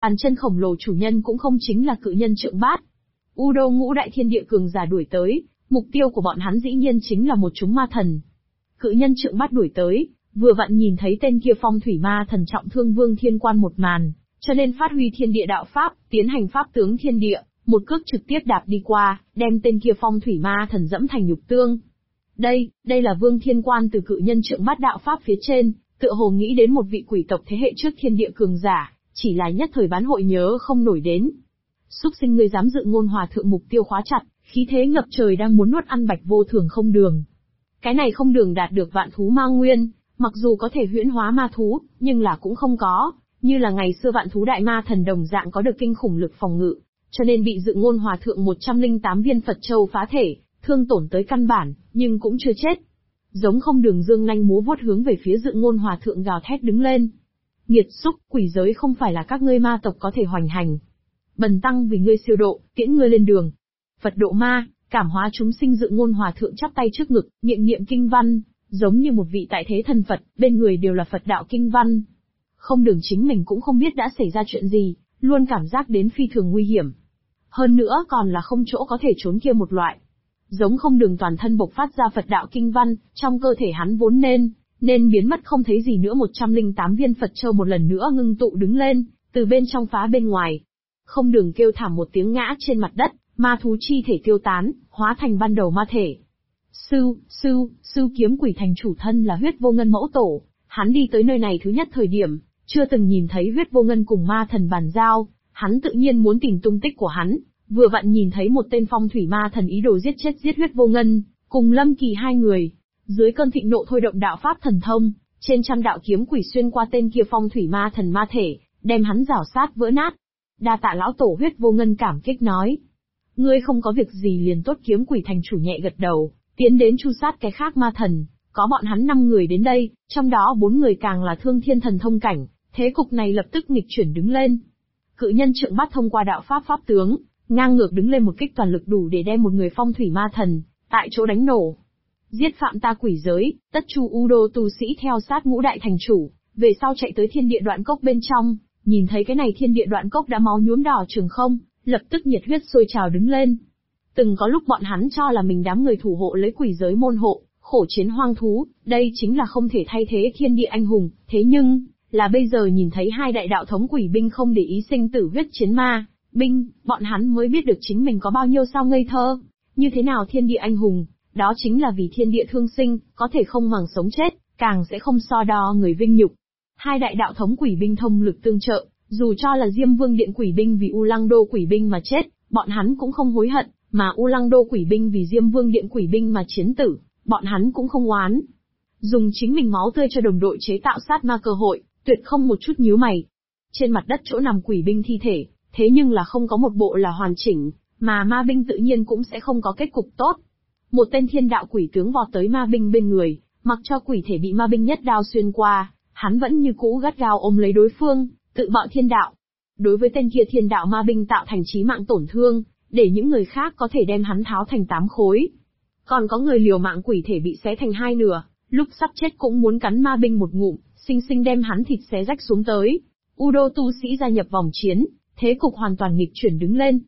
Bàn chân khổng lồ chủ nhân cũng không chính là cự nhân Trượng Bát. Udo ngũ đại thiên địa cường giả đuổi tới, mục tiêu của bọn hắn dĩ nhiên chính là một chúng ma thần. Cự nhân Trượng Bát đuổi tới, vừa vặn nhìn thấy tên kia phong thủy ma thần trọng thương Vương Thiên Quan một màn, cho nên phát huy thiên địa đạo pháp, tiến hành pháp tướng thiên địa, một cước trực tiếp đạp đi qua, đem tên kia phong thủy ma thần dẫm thành nhục tương. Đây là Vương Thiên Quan từ cự nhân Trượng Bát đạo pháp phía trên, tựa hồ nghĩ đến một vị quỷ tộc thế hệ trước thiên địa cường giả, chỉ là nhất thời bán hội nhớ không nổi đến. Súc sinh ngươi dám dự ngôn hòa thượng, mục tiêu khóa chặt, khí thế ngập trời đang muốn nuốt ăn Bạch Vô Thường không đường. Cái này không đường đạt được vạn thú ma nguyên, mặc dù có thể huyễn hóa ma thú, nhưng là cũng không có, như là ngày xưa vạn thú đại ma thần đồng dạng có được kinh khủng lực phòng ngự, cho nên bị dự ngôn hòa thượng 108 viên Phật Châu phá thể, thương tổn tới căn bản, nhưng cũng chưa chết. Giống không đường dương nanh múa vuốt hướng về phía dự ngôn hòa thượng gào thét đứng lên. Nghiệt xúc, quỷ giới không phải là các ngươi ma tộc có thể hoành hành. Bần tăng vì ngươi siêu độ, tiễn ngươi lên đường. Phật độ ma, cảm hóa chúng sinh. Dự ngôn hòa thượng chắp tay trước ngực, niệm kinh văn, giống như một vị tại thế thần Phật, bên người đều là Phật đạo kinh văn. Không đường chính mình cũng không biết đã xảy ra chuyện gì, luôn cảm giác đến phi thường nguy hiểm. Hơn nữa còn là không chỗ có thể trốn kia một loại. Giống không đường toàn thân bộc phát ra Phật đạo kinh văn, trong cơ thể hắn vốn nên biến mất không thấy gì nữa. 108 viên Phật Châu một lần nữa ngưng tụ đứng lên, từ bên trong phá bên ngoài. Không đường kêu thảm một tiếng ngã trên mặt đất, ma thú chi thể tiêu tán, hóa thành ban đầu ma thể. Sư kiếm quỷ thành chủ thân là Huyết Vô Ngân mẫu tổ, hắn đi tới nơi này thứ nhất thời điểm, chưa từng nhìn thấy Huyết Vô Ngân cùng ma thần bàn giao, hắn tự nhiên muốn tìm tung tích của hắn, vừa vặn nhìn thấy một tên phong thủy ma thần ý đồ giết Huyết Vô Ngân, cùng Lâm Kỳ hai người. Dưới cơn thịnh nộ thôi động đạo pháp thần thông, trên trăm đạo kiếm quỷ xuyên qua tên kia phong thủy ma thần ma thể, đem hắn rào sát vỡ nát. Đa tạ lão tổ. Huyết Vô Ngân cảm kích nói. Ngươi không có việc gì liền tốt. Kiếm quỷ thành chủ nhẹ gật đầu, tiến đến chu sát cái khác ma thần. Có bọn hắn 5 người đến đây, trong đó 4 người càng là thương thiên thần thông cảnh, thế cục này lập tức nghịch chuyển đứng lên. Cự nhân Trượng Bát thông qua đạo pháp pháp tướng, ngang ngược đứng lên một kích toàn lực đủ để đem một người phong thủy ma thần tại chỗ đánh nổ. Giết phạm ta quỷ giới, tất chu Udo tu sĩ theo sát ngũ đại thành chủ, về sau chạy tới thiên địa đoạn cốc bên trong, nhìn thấy cái này thiên địa đoạn cốc đã máu nhuốm đỏ trường không, lập tức nhiệt huyết sôi trào đứng lên. Từng có lúc bọn hắn cho là mình đám người thủ hộ lấy quỷ giới môn hộ, khổ chiến hoang thú, đây chính là không thể thay thế thiên địa anh hùng, thế nhưng, là bây giờ nhìn thấy hai đại đạo thống quỷ binh không để ý sinh tử huyết chiến ma binh, bọn hắn mới biết được chính mình có bao nhiêu sao ngây thơ. Như thế nào thiên địa anh hùng, đó chính là vì thiên địa thương sinh, có thể không màng sống chết, càng sẽ không so đo người vinh nhục. Hai đại đạo thống quỷ binh thông lực tương trợ, dù cho là Diêm Vương Điện quỷ binh vì U Lăng Đô quỷ binh mà chết, bọn hắn cũng không hối hận, mà U Lăng Đô quỷ binh vì Diêm Vương Điện quỷ binh mà chiến tử, bọn hắn cũng không oán. Dùng chính mình máu tươi cho đồng đội chế tạo sát ma cơ hội, tuyệt không một chút nhíu mày. Trên mặt đất chỗ nằm quỷ binh thi thể, thế nhưng là không có một bộ là hoàn chỉnh, mà ma binh tự nhiên cũng sẽ không có kết cục tốt. Một tên thiên đạo quỷ tướng vọt tới ma binh bên người, mặc cho quỷ thể bị ma binh nhất đao xuyên qua, hắn vẫn như cũ gắt gao ôm lấy đối phương, tự bạo thiên đạo. Đối với tên kia thiên đạo ma binh tạo thành chí mạng tổn thương, để những người khác có thể đem hắn tháo thành 8 khối. Còn có người liều mạng quỷ thể bị xé thành 2 nửa, lúc sắp chết cũng muốn cắn ma binh một ngụm, xinh xinh đem hắn thịt xé rách xuống tới. Udo tu sĩ gia nhập vòng chiến, thế cục hoàn toàn nghịch chuyển đứng lên.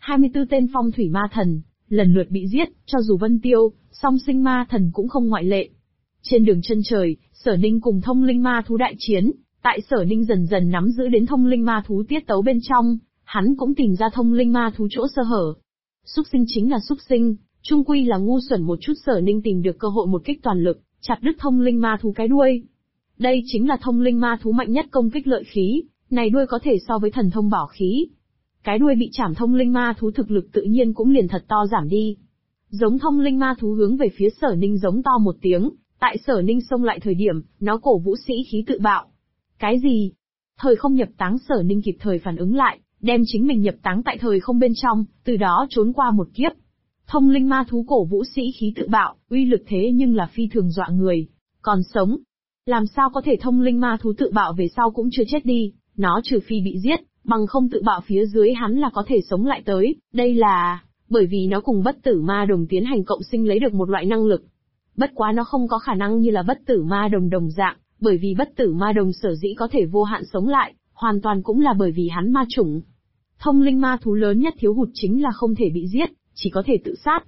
24 tên phong thủy ma thần, lần lượt bị giết, cho dù Vân Tiêu, song sinh ma thần cũng không ngoại lệ. Trên đường chân trời, Sở Ninh cùng thông linh ma thú đại chiến, tại Sở Ninh dần dần nắm giữ đến thông linh ma thú tiết tấu bên trong, hắn cũng tìm ra thông linh ma thú chỗ sơ hở. Súc sinh chính là súc sinh, chung quy là ngu xuẩn một chút. Sở Ninh tìm được cơ hội một kích toàn lực, chặt đứt thông linh ma thú cái đuôi. Đây chính là thông linh ma thú mạnh nhất công kích lợi khí, này đuôi có thể so với thần thông bảo khí. Cái đuôi bị chảm thông linh ma thú thực lực tự nhiên cũng liền thật to giảm đi. Giống thông linh ma thú hướng về phía Sở Ninh giống to một tiếng, tại Sở Ninh xông lại thời điểm, nó cổ vũ sĩ khí tự bạo. Cái gì? Thời không nhập táng. Sở Ninh kịp thời phản ứng lại, đem chính mình nhập táng tại thời không bên trong, từ đó trốn qua một kiếp. Thông linh ma thú cổ vũ sĩ khí tự bạo, uy lực thế nhưng là phi thường dọa người. Còn sống, làm sao có thể thông linh ma thú tự bạo về sau cũng chưa chết đi, nó trừ phi bị giết, bằng không tự bạo phía dưới hắn là có thể sống lại tới, đây là bởi vì nó cùng bất tử ma đồng tiến hành cộng sinh lấy được một loại năng lực. Bất quá nó không có khả năng như là bất tử ma đồng đồng dạng, bởi vì bất tử ma đồng sở dĩ có thể vô hạn sống lại, hoàn toàn cũng là bởi vì hắn ma chủng. Thông linh ma thú lớn nhất thiếu hụt chính là không thể bị giết, chỉ có thể tự sát.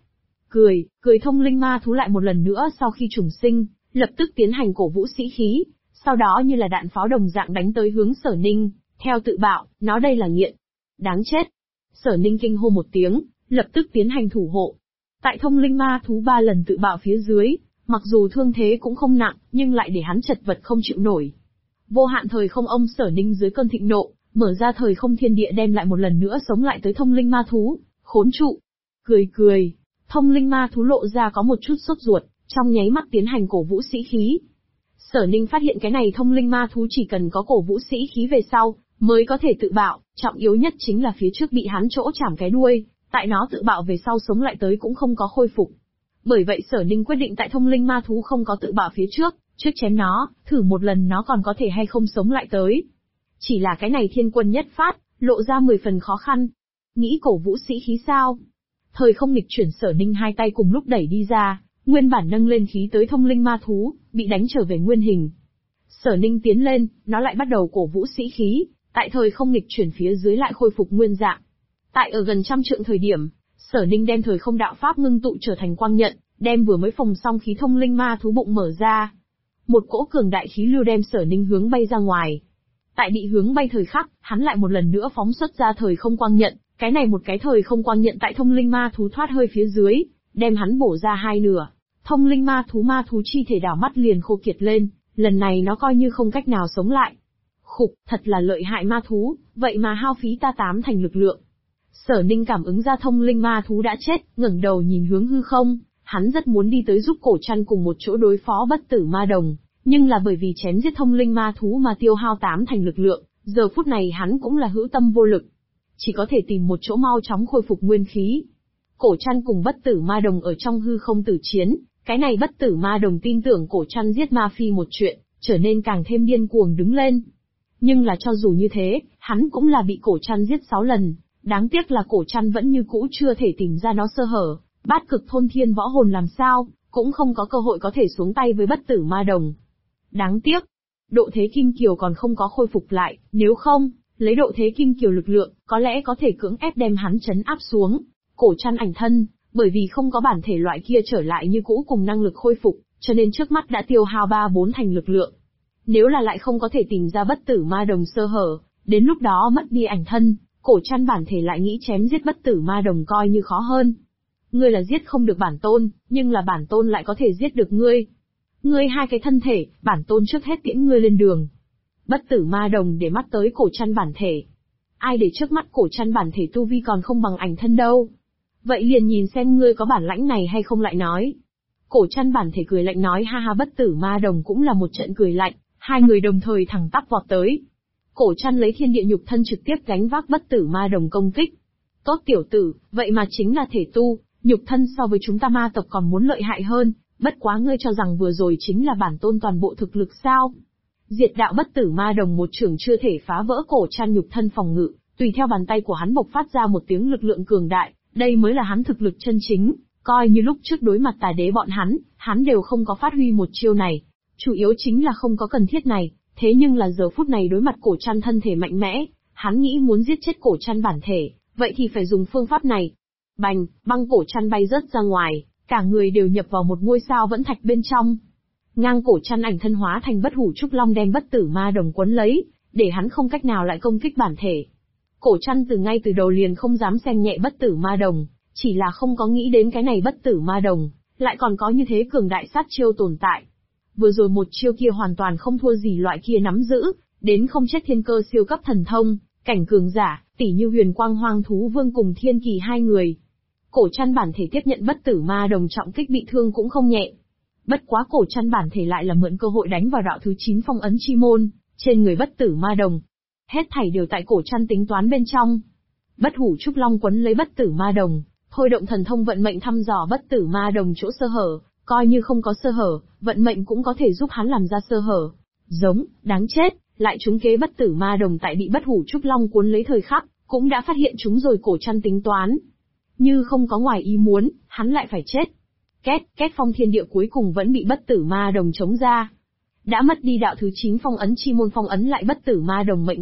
Cười thông linh ma thú lại một lần nữa sau khi trùng sinh, lập tức tiến hành cổ vũ sĩ khí, sau đó như là đạn pháo đồng dạng đánh tới hướng Sở Ninh, theo tự bạo, nó đây là nghiện. Đáng chết. Sở Ninh kinh hô một tiếng, lập tức tiến hành thủ hộ. Tại thông linh ma thú 3 lần tự bạo phía dưới, mặc dù thương thế cũng không nặng, nhưng lại để hắn chật vật không chịu nổi. Vô hạn thời không ông Sở Ninh dưới cơn thịnh nộ, mở ra thời không thiên địa đem lại một lần nữa sống lại tới thông linh ma thú, khốn trụ. Cười, thông linh ma thú lộ ra có một chút sốt ruột, trong nháy mắt tiến hành cổ vũ sĩ khí. Sở Ninh phát hiện cái này thông linh ma thú chỉ cần có cổ vũ sĩ khí về sau, mới có thể tự bạo, trọng yếu nhất chính là phía trước bị hắn chỗ chảm cái đuôi, tại nó tự bạo về sau sống lại tới cũng không có khôi phục. Bởi vậy Sở Ninh quyết định tại thông linh ma thú không có tự bạo phía trước chém nó, thử một lần nó còn có thể hay không sống lại tới. Chỉ là cái này thiên quân nhất phát, lộ ra 10 phần khó khăn. Nghĩ cổ vũ sĩ khí sao? Thời không nghịch chuyển Sở Ninh hai tay cùng lúc đẩy đi ra, nguyên bản nâng lên khí tới thông linh ma thú, bị đánh trở về nguyên hình. Sở Ninh tiến lên, nó lại bắt đầu cổ vũ sĩ khí, tại thời không nghịch chuyển phía dưới lại khôi phục nguyên dạng. Tại ở gần 100 trượng thời điểm, Sở Ninh đem thời không đạo pháp ngưng tụ trở thành quang nhận, đem vừa mới phồng xong khí thông linh ma thú bụng mở ra. Một cỗ cường đại khí lưu đem Sở Ninh hướng bay ra ngoài. Tại bị hướng bay thời khắc, hắn lại một lần nữa phóng xuất ra thời không quang nhận, cái này một cái thời không quang nhận tại thông linh ma thú thoát hơi phía dưới, đem hắn bổ ra hai nửa. Thông linh ma thú chi thể đảo mắt liền khô kiệt lên, lần này nó coi như không cách nào sống lại. Khục, thật là lợi hại ma thú, vậy mà hao phí ta 8 thành lực lượng. Sở Ninh cảm ứng ra thông linh ma thú đã chết, ngẩng đầu nhìn hướng hư không, hắn rất muốn đi tới giúp Cổ Trăn cùng một chỗ đối phó bất tử ma đồng, nhưng là bởi vì chém giết thông linh ma thú mà tiêu hao 8 thành lực lượng, giờ phút này hắn cũng là hữu tâm vô lực. Chỉ có thể tìm một chỗ mau chóng khôi phục nguyên khí. Cổ Trăn cùng bất tử ma đồng ở trong hư không tử chiến, cái này bất tử ma đồng tin tưởng Cổ Trăn giết ma phi một chuyện, trở nên càng thêm điên cuồng đứng lên. Nhưng là cho dù như thế, hắn cũng là bị Cổ Trăn giết 6 lần, đáng tiếc là Cổ Trăn vẫn như cũ chưa thể tìm ra nó sơ hở, bát cực thôn thiên võ hồn làm sao, cũng không có cơ hội có thể xuống tay với bất tử ma đồng. Đáng tiếc, độ thế kim kiều còn không có khôi phục lại, nếu không, lấy độ thế kim kiều lực lượng, có lẽ có thể cưỡng ép đem hắn trấn áp xuống. Cổ Trăn ảnh thân, bởi vì không có bản thể loại kia trở lại như cũ cùng năng lực khôi phục, cho nên trước mắt đã tiêu hao 3-4 thành lực lượng. Nếu là lại không có thể tìm ra bất tử ma đồng sơ hở, đến lúc đó mất đi ảnh thân, Cổ Trăn bản thể lại nghĩ chém giết bất tử ma đồng coi như khó hơn. Ngươi là giết không được bản tôn, nhưng là bản tôn lại có thể giết được ngươi. Ngươi hai cái thân thể, bản tôn trước hết tiễn ngươi lên đường. Bất tử ma đồng để mắt tới Cổ Trăn bản thể. Ai để trước mắt Cổ Trăn bản thể tu vi còn không bằng ảnh thân đâu. Vậy liền nhìn xem ngươi có bản lãnh này hay không lại nói. Cổ Trăn bản thể cười lạnh nói ha ha, bất tử ma đồng cũng là một trận cười lạnh, hai người đồng thời thẳng tắp vọt tới. Cổ Trăn lấy thiên địa nhục thân trực tiếp gánh vác bất tử ma đồng công kích. Tốt tiểu tử, vậy mà chính là thể tu, nhục thân so với chúng ta ma tộc còn muốn lợi hại hơn, bất quá ngươi cho rằng vừa rồi chính là bản tôn toàn bộ thực lực sao? Diệt đạo bất tử ma đồng một trường chưa thể phá vỡ Cổ Trăn nhục thân phòng ngự, tùy theo bàn tay của hắn bộc phát ra một tiếng lực lượng cường đại, đây mới là hắn thực lực chân chính, coi như lúc trước đối mặt tà đế bọn hắn đều không có phát huy một chiêu này, chủ yếu chính là không có cần thiết này, thế nhưng là giờ phút này đối mặt Cổ Trăn thân thể mạnh mẽ, hắn nghĩ muốn giết chết Cổ Trăn bản thể, vậy thì phải dùng phương pháp này. Bành, băng Cổ Trăn bay rớt ra ngoài, cả người đều nhập vào một ngôi sao vẫn thạch bên trong. Ngang Cổ Trăn ảnh thân hóa thành bất hủ trúc long đem bất tử ma đồng quấn lấy, để hắn không cách nào lại công kích bản thể. Cổ Trăn ngay từ đầu liền không dám xem nhẹ bất tử ma đồng, chỉ là không có nghĩ đến cái này bất tử ma đồng, lại còn có như thế cường đại sát chiêu tồn tại. Vừa rồi một chiêu kia hoàn toàn không thua gì loại kia nắm giữ, đến không chết thiên cơ siêu cấp thần thông, cảnh cường giả, tỷ như Huyền Quang Hoang Thú Vương cùng Thiên Kỳ hai người. Cổ Trăn bản thể tiếp nhận bất tử ma đồng trọng kích bị thương cũng không nhẹ. Bất quá Cổ Trăn bản thể lại là mượn cơ hội đánh vào đạo thứ 9 phong ấn chi môn, trên người bất tử ma đồng. Hết thảy đều tại Cổ Trăn tính toán bên trong. Bất hủ trúc long quấn lấy bất tử ma đồng, thôi động thần thông vận mệnh thăm dò bất tử ma đồng chỗ sơ hở, coi như không có sơ hở, vận mệnh cũng có thể giúp hắn làm ra sơ hở. Giống, đáng chết, lại trúng kế bất tử ma đồng tại bị bất hủ trúc long cuốn lấy thời khắc, cũng đã phát hiện chúng rồi. Cổ Trăn tính toán. Như không có ngoài ý muốn, hắn lại phải chết. Két phong thiên địa cuối cùng vẫn bị bất tử ma đồng chống ra. Đã mất đi đạo thứ 9 phong ấn chi môn phong ấn lại bất tử ma đồng mệnh cách,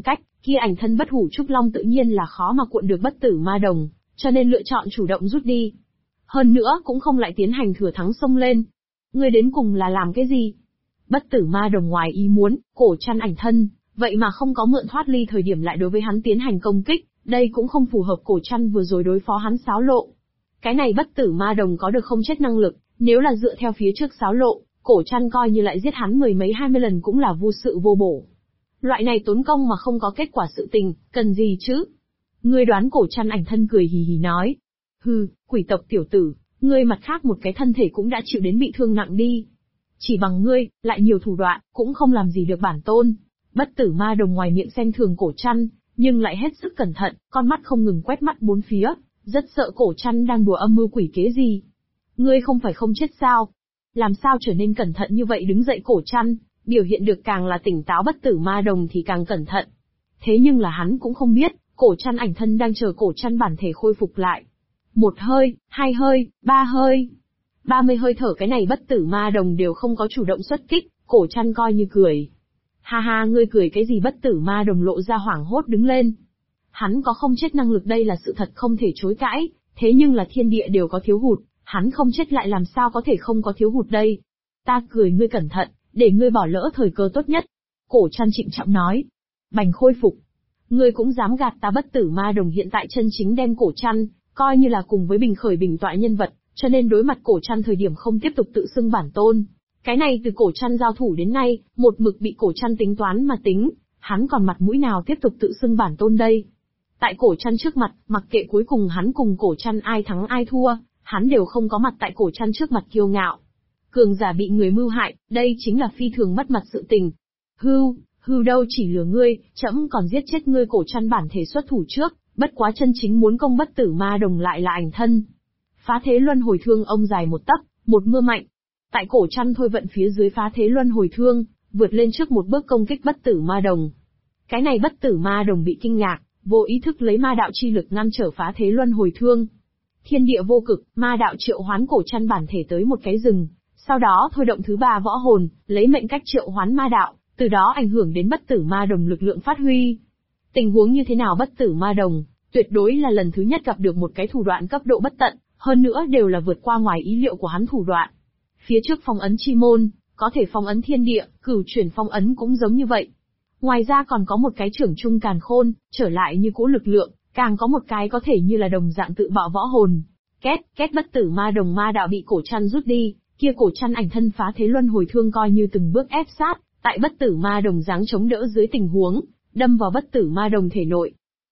kia ảnh thân bất hủ trúc long tự nhiên là khó mà cuộn được bất tử ma đồng, cho nên lựa chọn chủ động rút đi. Hơn nữa cũng không lại tiến hành thừa thắng xông lên. Ngươi đến cùng là làm cái gì? Bất tử ma đồng ngoài ý muốn, cổ chăn ảnh thân, vậy mà không có mượn thoát ly thời điểm lại đối với hắn tiến hành công kích, đây cũng không phù hợp cổ chăn vừa rồi đối phó hắn xáo lộ. Cái này bất tử ma đồng có được không chết năng lực, nếu là dựa theo phía trước xáo lộ, cổ chăn coi như lại giết hắn mười mấy 20 lần cũng là vô sự vô bổ. Loại này tốn công mà không có kết quả sự tình, cần gì chứ? Ngươi đoán cổ chăn ảnh thân cười hì hì nói. Hừ, quỷ tộc tiểu tử, ngươi mặt khác một cái thân thể cũng đã chịu đến bị thương nặng đi. Chỉ bằng ngươi, lại nhiều thủ đoạn, cũng không làm gì được bản tôn. Bất tử ma đồng ngoài miệng xem thường cổ chăn, nhưng lại hết sức cẩn thận, con mắt không ngừng quét mắt bốn phía, rất sợ cổ chăn đang đùa âm mưu quỷ kế gì. Ngươi không phải không chết sao? Làm sao trở nên cẩn thận như vậy? Đứng dậy cổ chăn, biểu hiện được càng là tỉnh táo bất tử ma đồng thì càng cẩn thận. Thế nhưng là hắn cũng không biết, cổ chăn ảnh thân đang chờ cổ chăn bản thể khôi phục lại. 1 hơi, 2 hơi, 3 hơi. 30 hơi thở cái này bất tử ma đồng đều không có chủ động xuất kích, cổ chăn coi như cười. Ha ha, ngươi cười cái gì? Bất tử ma đồng lộ ra hoảng hốt đứng lên. Hắn có không chết năng lực đây là sự thật không thể chối cãi, thế nhưng là thiên địa đều có thiếu hụt, hắn không chết lại làm sao có thể không có thiếu hụt đây. Ta cười ngươi cẩn thận, để ngươi bỏ lỡ thời cơ tốt nhất. Cổ chăn trịnh trọng nói. Bành khôi phục. Ngươi cũng dám gạt ta? Bất tử ma đồng hiện tại chân chính đem cổ chăn, coi như là cùng với bình khởi bình tọa nhân vật, cho nên đối mặt cổ chăn thời điểm không tiếp tục tự xưng bản tôn. Cái này từ cổ chăn giao thủ đến nay, một mực bị cổ chăn tính toán mà tính, hắn còn mặt mũi nào tiếp tục tự xưng bản tôn đây. Tại cổ chăn trước mặt, mặc kệ cuối cùng hắn cùng cổ chăn ai thắng ai thua, hắn đều không có mặt tại cổ chăn trước mặt kiêu ngạo. Cường giả bị người mưu hại, đây chính là phi thường mất mặt sự tình. Hưu đâu chỉ lừa ngươi, trẫm còn giết chết ngươi. Cổ chăn bản thể xuất thủ trước, bất quá chân chính muốn công bất tử ma đồng lại là ảnh thân. Phá thế luân hồi thương ông dài 1 tấc, một mưa mạnh. Tại cổ chăn thôi vận phía dưới phá thế luân hồi thương, vượt lên trước một bước công kích bất tử ma đồng. Cái này bất tử ma đồng bị kinh ngạc, vô ý thức lấy ma đạo chi lực ngăn trở phá thế luân hồi thương. Thiên địa vô cực, ma đạo triệu hoán cổ chăn bản thể tới một cái rừng, sau đó thôi động thứ 3 võ hồn, lấy mệnh cách triệu hoán ma đạo, từ đó ảnh hưởng đến bất tử ma đồng lực lượng phát huy. Tình huống như thế nào? Bất tử ma đồng, tuyệt đối là lần thứ nhất gặp được một cái thủ đoạn cấp độ bất tận, hơn nữa đều là vượt qua ngoài ý liệu của hắn thủ đoạn. Phía trước phong ấn chi môn, có thể phong ấn thiên địa, cửu chuyển phong ấn cũng giống như vậy. Ngoài ra còn có một cái trưởng trung càn khôn, trở lại như cũ lực lượng, càng có một cái có thể như là đồng dạng tự bạo võ hồn. Két bất tử ma đồng ma đạo bị cổ chăn rút đi, kia cổ chăn ảnh thân phá thế luân hồi thương coi như từng bước ép sát, tại bất tử ma đồng dáng chống đỡ dưới tình huống, đâm vào bất tử ma đồng thể nội.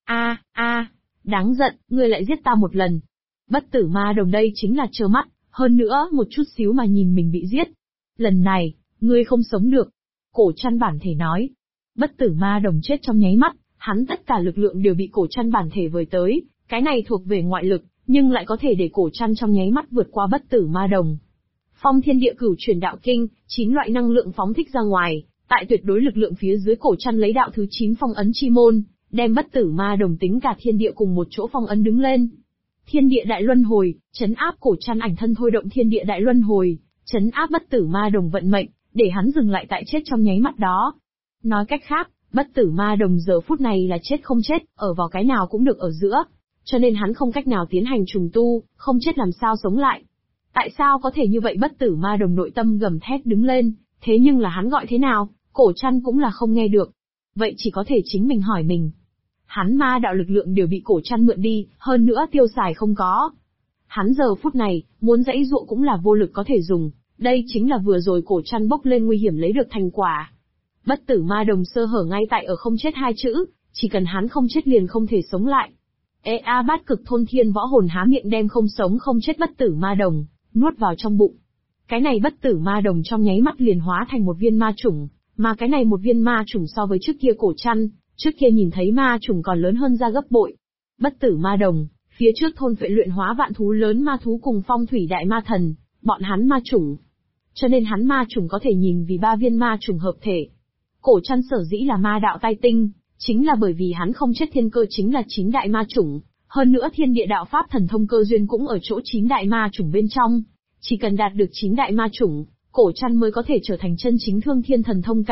Đáng giận, ngươi lại giết ta một lần. Bất tử ma đồng đây chính là trơ mắt, hơn nữa một chút xíu mà nhìn mình bị giết. Lần này, ngươi không sống được. Cổ chăn bản thể nói. Bất tử ma đồng chết trong nháy mắt, hắn tất cả lực lượng đều bị cổ chăn bản thể vời tới, cái này thuộc về ngoại lực, nhưng lại có thể để cổ chăn trong nháy mắt vượt qua bất tử ma đồng. Phong thiên địa cửu chuyển đạo kinh, 9 loại năng lượng phóng thích ra ngoài, tại tuyệt đối lực lượng phía dưới cổ chăn lấy đạo thứ 9 phong ấn chi môn, đem bất tử ma đồng tính cả thiên địa cùng một chỗ phong ấn đứng lên. Thiên địa đại luân hồi, trấn áp cổ chăn ảnh thân thôi động thiên địa đại luân hồi, trấn áp bất tử ma đồng vận mệnh, để hắn dừng lại tại chết trong nháy mắt đó. Nói cách khác, bất tử ma đồng giờ phút này là chết không chết, ở vào cái nào cũng được ở giữa, cho nên hắn không cách nào tiến hành trùng tu, không chết làm sao sống lại. Tại sao có thể như vậy? Bất tử ma đồng nội tâm gầm thét đứng lên, thế nhưng là hắn gọi thế nào, cổ chăn cũng là không nghe được. Vậy chỉ có thể chính mình hỏi mình. Hắn ma đạo lực lượng đều bị cổ chăn mượn đi, hơn nữa tiêu xài không có. Hắn giờ phút này, muốn dãy dụa cũng là vô lực có thể dùng, đây chính là vừa rồi cổ chăn bốc lên nguy hiểm lấy được thành quả. Bất tử ma đồng sơ hở ngay tại ở không chết 2 chữ, chỉ cần hắn không chết liền không thể sống lại. Bát cực thôn thiên võ hồn há miệng đem không sống không chết bất tử ma đồng, nuốt vào trong bụng. Cái này bất tử ma đồng trong nháy mắt liền hóa thành một viên ma chủng, mà cái này một viên ma chủng so với trước kia cổ chăn, trước kia nhìn thấy ma chủng còn lớn hơn ra gấp bội. Bất tử ma đồng, phía trước thôn phệ luyện hóa vạn thú lớn ma thú cùng phong thủy đại ma thần, bọn hắn ma chủng. Cho nên hắn ma chủng có thể nhìn vì 3 viên ma chủng hợp thể. Cổ chăn sở dĩ là ma đạo tai tinh, chính là bởi vì hắn không chết thiên cơ chính là 9 đại ma chủng, hơn nữa thiên địa đạo pháp thần thông cơ duyên cũng ở chỗ 9 đại ma chủng bên trong. Chỉ cần đạt được 9 đại ma chủng, cổ chăn mới có thể trở thành chân chính thương thiên thần thông cảnh,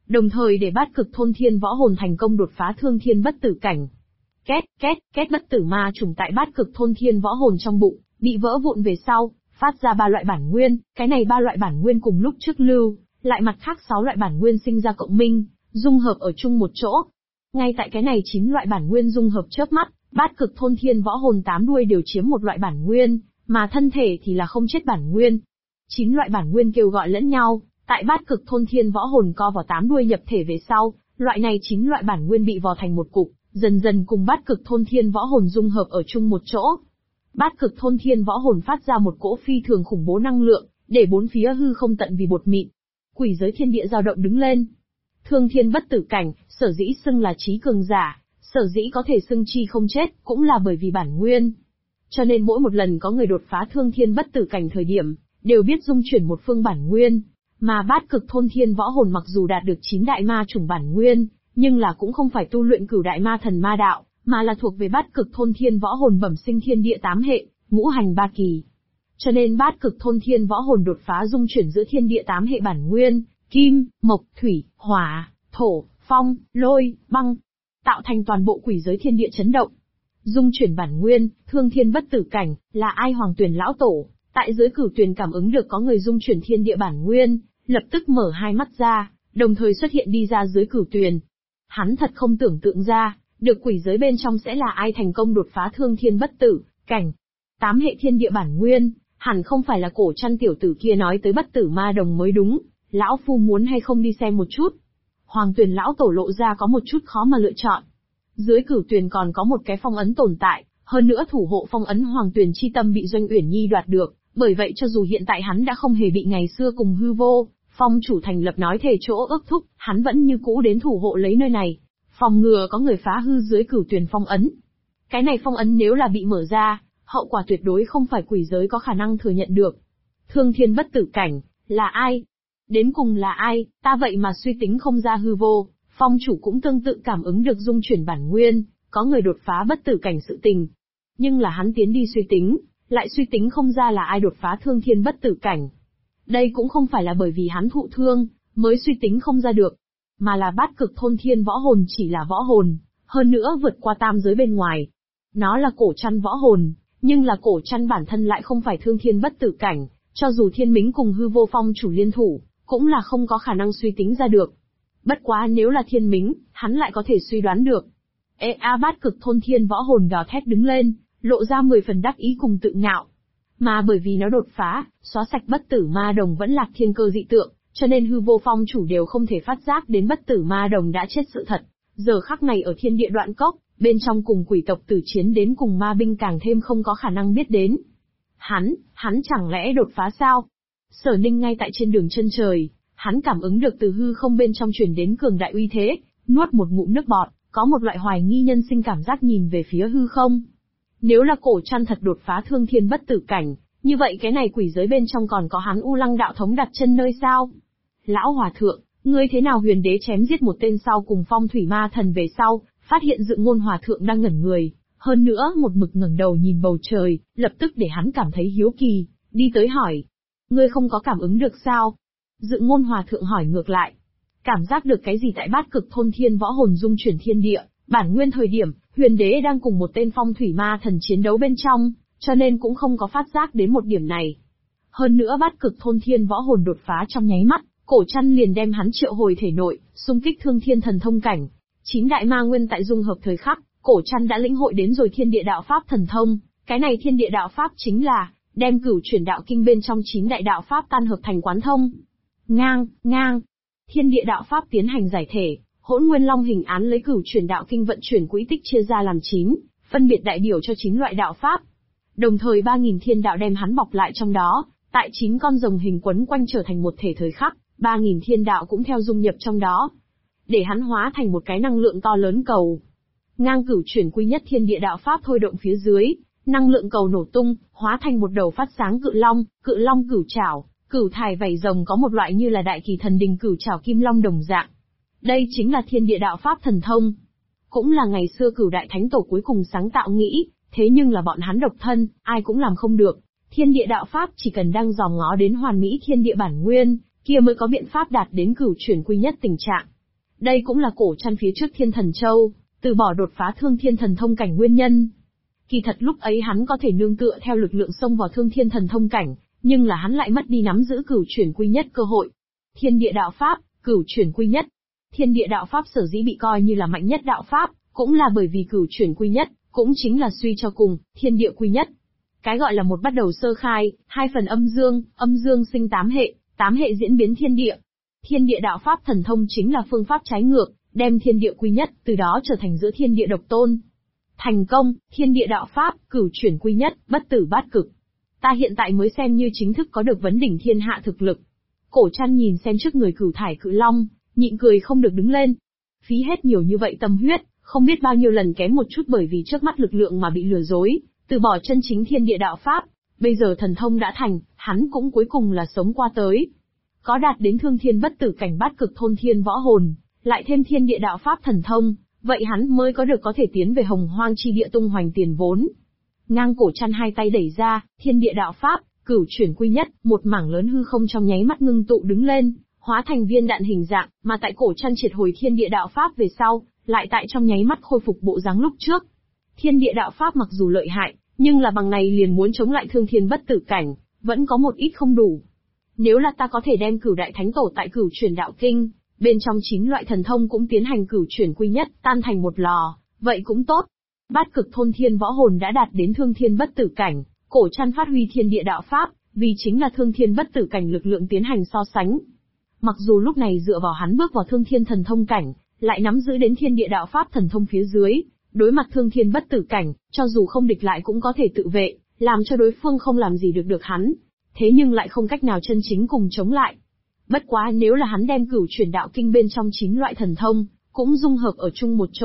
đồng thời để Bát Cực Thôn Thiên Võ Hồn thành công đột phá Thương Thiên Bất Tử cảnh. Két, két, két, bất tử ma trùng tại Bát Cực Thôn Thiên Võ Hồn trong bụng, bị vỡ vụn về sau, phát ra 3 loại bản nguyên, cái này 3 loại bản nguyên cùng lúc trước lưu, lại mặt khác 6 loại bản nguyên sinh ra cộng minh, dung hợp ở chung một chỗ. Ngay tại cái này 9 loại bản nguyên dung hợp chớp mắt, Bát Cực Thôn Thiên Võ Hồn 8 đuôi đều chiếm một loại bản nguyên, mà thân thể thì là không chết bản nguyên. 9 loại bản nguyên kêu gọi lẫn nhau, tại Bát Cực Thôn Thiên Võ Hồn co vào 8 đuôi nhập thể về sau, loại này 9 loại bản nguyên bị vò thành một cục, dần dần cùng Bát Cực Thôn Thiên Võ Hồn dung hợp ở chung một chỗ. Bát Cực Thôn Thiên Võ Hồn phát ra một cỗ phi thường khủng bố năng lượng, để bốn phía hư không tận vì bột mịn. Quỷ giới thiên địa dao động đứng lên. Thương Thiên Bất Tử cảnh, sở dĩ xưng là chí cường giả, sở dĩ có thể xưng chi không chết, cũng là bởi vì bản nguyên. Cho nên mỗi một lần có người đột phá Thương Thiên Bất Tử cảnh thời điểm, đều biết dung chuyển một phương bản nguyên, mà Bát Cực Thôn Thiên Võ Hồn mặc dù đạt được 9 đại ma chủng bản nguyên, nhưng là cũng không phải tu luyện cửu đại ma thần ma đạo, mà là thuộc về Bát Cực Thôn Thiên Võ Hồn bẩm sinh thiên địa 8 hệ, ngũ hành 3 kỳ. Cho nên Bát Cực Thôn Thiên Võ Hồn đột phá dung chuyển giữa thiên địa 8 hệ bản nguyên, kim, mộc, thủy, hỏa, thổ, phong, lôi, băng, tạo thành toàn bộ quỷ giới thiên địa chấn động. Dung chuyển bản nguyên, Thương Thiên Bất Tử cảnh, là ai Hoàng Tuyền lão tổ, tại giới cửu tuyền cảm ứng được có người dung chuyển thiên địa bản nguyên, lập tức mở hai mắt ra, đồng thời xuất hiện đi ra dưới cửu tuyền. Hắn thật không tưởng tượng ra, được quỷ giới bên trong sẽ là ai thành công đột phá Thương Thiên Bất Tử cảnh. 8 hệ thiên địa bản nguyên, hẳn không phải là cổ chăn tiểu tử kia nói tới bất tử ma đồng mới đúng, lão phu muốn hay không đi xem một chút. Hoàng Tuyền lão tổ lộ ra có một chút khó mà lựa chọn. Dưới cửu tuyền còn có một cái phong ấn tồn tại, hơn nữa thủ hộ phong ấn Hoàng Tuyền chi tâm bị Doanh Uyển Nhi đoạt được, bởi vậy cho dù hiện tại hắn đã không hề bị ngày xưa cùng hư vô, phong chủ thành lập nói thề chỗ ước thúc, hắn vẫn như cũ đến thủ hộ lấy nơi này, phòng ngừa có người phá hư dưới cửu tuyền phong ấn. Cái này phong ấn nếu là bị mở ra, hậu quả tuyệt đối không phải quỷ giới có khả năng thừa nhận được. Thương Thiên Bất Tử cảnh, là ai? Đến cùng là ai, ta vậy mà suy tính không ra hư vô, phong chủ cũng tương tự cảm ứng được dung chuyển bản nguyên, có người đột phá bất tử cảnh sự tình. Nhưng là hắn tiến đi suy tính, lại suy tính không ra là ai đột phá Thương Thiên Bất Tử cảnh. Đây cũng không phải là bởi vì hắn thụ thương, mới suy tính không ra được, mà là Bát Cực Thôn Thiên Võ Hồn chỉ là võ hồn, hơn nữa vượt qua tam giới bên ngoài. Nó là cổ chăn võ hồn, nhưng là cổ chăn bản thân lại không phải Thương Thiên Bất Tử cảnh, cho dù Thiên Mính cùng hư vô phong chủ liên thủ, cũng là không có khả năng suy tính ra được. Bất quá nếu là Thiên Mính, hắn lại có thể suy đoán được. Bát Cực Thôn Thiên Võ Hồn gào thét đứng lên, lộ ra 10 phần đắc ý cùng tự ngạo. Mà bởi vì nó đột phá, xóa sạch bất tử ma đồng vẫn lạc thiên cơ dị tượng, cho nên hư vô phong chủ đều không thể phát giác đến bất tử ma đồng đã chết sự thật. Giờ khắc này ở thiên địa đoạn cốc, bên trong cùng quỷ tộc tử chiến đến cùng ma binh càng thêm không có khả năng biết đến. Hắn chẳng lẽ đột phá sao? Sở Ninh ngay tại trên đường chân trời, hắn cảm ứng được từ hư không bên trong truyền đến cường đại uy thế, nuốt một ngụm nước bọt, có một loại hoài nghi nhân sinh cảm giác nhìn về phía hư không. Nếu là cổ chăn thật đột phá Thương Thiên Bất Tử cảnh, như vậy cái này quỷ giới bên trong còn có hắn U Lăng đạo thống đặt chân nơi sao? Lão hòa thượng, ngươi thế nào huyền đế chém giết một tên sau cùng phong thủy ma thần về sau, phát hiện Dự Ngôn hòa thượng đang ngẩn người, hơn nữa một mực ngẩng đầu nhìn bầu trời, lập tức để hắn cảm thấy hiếu kỳ, đi tới hỏi. Ngươi không có cảm ứng được sao? Dự Ngôn hòa thượng hỏi ngược lại. Cảm giác được cái gì tại Bát Cực Thôn Thiên Võ Hồn dung chuyển thiên địa, bản nguyên thời điểm, huyền đế đang cùng một tên phong thủy ma thần chiến đấu bên trong, cho nên cũng không có phát giác đến một điểm này. Hơn nữa Bát Cực Thôn Thiên Võ Hồn đột phá trong nháy mắt, cổ chăn liền đem hắn triệu hồi thể nội, xung kích Thương Thiên Thần Thông cảnh. 9 đại ma nguyên tại dung hợp thời khắc, cổ chăn đã lĩnh hội đến rồi thiên địa đạo pháp thần thông, cái này thiên địa đạo pháp chính là đem cửu chuyển đạo kinh bên trong 9 đại đạo pháp tan hợp thành quán thông. Ngang, thiên địa đạo pháp tiến hành giải thể, Hỗn Nguyên Long hình án lấy cửu chuyển đạo kinh vận chuyển quỹ tích chia ra làm 9, phân biệt đại biểu cho 9 loại đạo pháp. Đồng thời 3000 thiên đạo đem hắn bọc lại trong đó, tại 9 con rồng hình quấn quanh trở thành một thể thời khắc, 3000 thiên đạo cũng theo dung nhập trong đó, để hắn hóa thành một cái năng lượng to lớn cầu. Ngang cửu chuyển quy nhất thiên địa đạo pháp thôi động phía dưới, năng lượng cầu nổ tung, hóa thành một đầu phát sáng cự long cửu trảo, cửu thải vảy rồng có một loại như là đại kỳ thần đình cửu trảo kim long đồng dạng. Đây chính là thiên địa đạo pháp thần thông. Cũng là ngày xưa cửu đại thánh tổ cuối cùng sáng tạo nghĩ, thế nhưng là bọn hắn độc thân, ai cũng làm không được. Thiên địa đạo pháp chỉ cần đang dòm ngó đến hoàn mỹ thiên địa bản nguyên, kia mới có biện pháp đạt đến cửu chuyển quy nhất tình trạng. Đây cũng là Cổ Trăn phía trước Thiên Thần Châu, từ bỏ đột phá Thương Thiên Thần Thông cảnh nguyên nhân. Kỳ thật lúc ấy hắn có thể nương tựa theo lực lượng xông vào Thương Thiên Thần Thông cảnh, nhưng là hắn lại mất đi nắm giữ Cửu Chuyển Quy Nhất cơ hội. Thiên Địa Đạo Pháp, Cửu Chuyển Quy Nhất. Thiên Địa Đạo Pháp sở dĩ bị coi như là mạnh nhất đạo pháp, cũng là bởi vì Cửu Chuyển Quy Nhất, cũng chính là suy cho cùng, Thiên Địa Quy Nhất. Cái gọi là một bắt đầu sơ khai, hai phần âm dương sinh tám hệ diễn biến thiên địa. Thiên Địa Đạo Pháp thần thông chính là phương pháp trái ngược, đem thiên địa quy nhất, từ đó trở thành giữa thiên địa độc tôn. Thành công, Thiên Địa Đạo Pháp, Cửu Chuyển Quy Nhất, bất tử bát cực. Ta hiện tại mới xem như chính thức có được vấn đỉnh thiên hạ thực lực. Cổ Trăn nhìn xem trước người Cửu Thải Cự Long, nhịn cười không được đứng lên. Phí hết nhiều như vậy tâm huyết, không biết bao nhiêu lần kém một chút bởi vì trước mắt lực lượng mà bị lừa dối, từ bỏ chân chính Thiên Địa Đạo Pháp. Bây giờ thần thông đã thành, hắn cũng cuối cùng là sống qua tới. Có đạt đến thương thiên bất tử cảnh bát cực thôn thiên võ hồn, lại thêm Thiên Địa Đạo Pháp thần thông, vậy hắn mới có thể tiến về Hồng Hoang chi địa tung hoành tiền vốn. Ngang Cổ Trăn hai tay đẩy ra, Thiên Địa Đạo Pháp, Cửu Chuyển Quy Nhất, một mảng lớn hư không trong nháy mắt ngưng tụ đứng lên, hóa thành viên đạn hình dạng, mà tại Cổ Trăn triệt hồi Thiên Địa Đạo Pháp về sau, lại tại trong nháy mắt khôi phục bộ dáng lúc trước. Thiên Địa Đạo Pháp mặc dù lợi hại, nhưng là bằng này liền muốn chống lại thương thiên bất tử cảnh, vẫn có một ít không đủ. Nếu là ta có thể đem Cửu Đại Thánh Tổ tại Cửu Chuyển Đạo Kinh, bên trong 9 loại thần thông cũng tiến hành Cửu Chuyển Quy Nhất, tan thành một lò, vậy cũng tốt. Bát cực thôn thiên võ hồn đã đạt đến thương thiên bất tử cảnh, Cổ Trăn phát huy Thiên Địa Đạo Pháp, vì chính là thương thiên bất tử cảnh lực lượng tiến hành so sánh. Mặc dù lúc này dựa vào hắn bước vào thương thiên thần thông cảnh, lại nắm giữ đến Thiên Địa Đạo Pháp thần thông phía dưới, đối mặt thương thiên bất tử cảnh, cho dù không địch lại cũng có thể tự vệ, làm cho đối phương không làm gì được hắn. Thế nhưng lại không cách nào chân chính cùng chống lại. Bất quá nếu là hắn đem Cửu Chuyển Đạo Kinh bên trong 9 loại thần thông, cũng dung hợp ở chung một chỗ,